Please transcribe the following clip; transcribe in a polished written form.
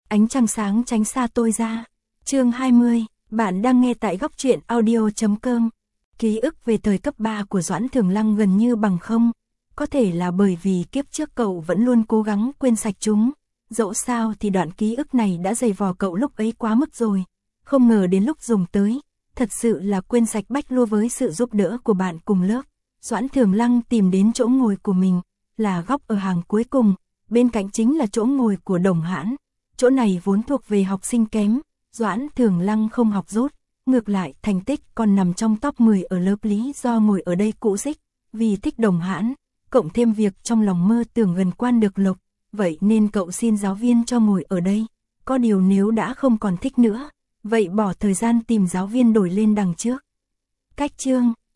Ánh trăng sáng tránh xa tôi ra. Chương 20, bạn đang nghe tại góc truyện audio.com. Ký ức về thời cấp 3 của Doãn Thường Lăng gần như bằng không. Có thể là bởi vì kiếp trước cậu vẫn luôn cố gắng quên sạch chúng. Dẫu sao thì đoạn ký ức này đã dày vò cậu lúc ấy quá mức rồi. Không ngờ đến lúc dùng tới, thật sự là quên sạch bách lua với sự giúp đỡ của bạn cùng lớp. Doãn Thường Lăng tìm đến chỗ ngồi của mình, là góc ở hàng cuối cùng, bên cạnh chính là chỗ ngồi của Đồng Hãn. Chỗ này vốn thuộc về học sinh kém, Doãn Thường Lăng không học dốt, ngược lại thành tích còn nằm trong top 10 ở lớp lý do ngồi ở đây cũ dích, vì thích Đồng Hãn, cộng thêm việc trong lòng mơ tưởng gần quan được lộc, vậy nên cậu xin giáo viên cho ngồi ở đây. Có điều nếu đã không còn thích nữa, vậy bỏ thời gian tìm giáo viên đổi lên đằng trước. Cách chương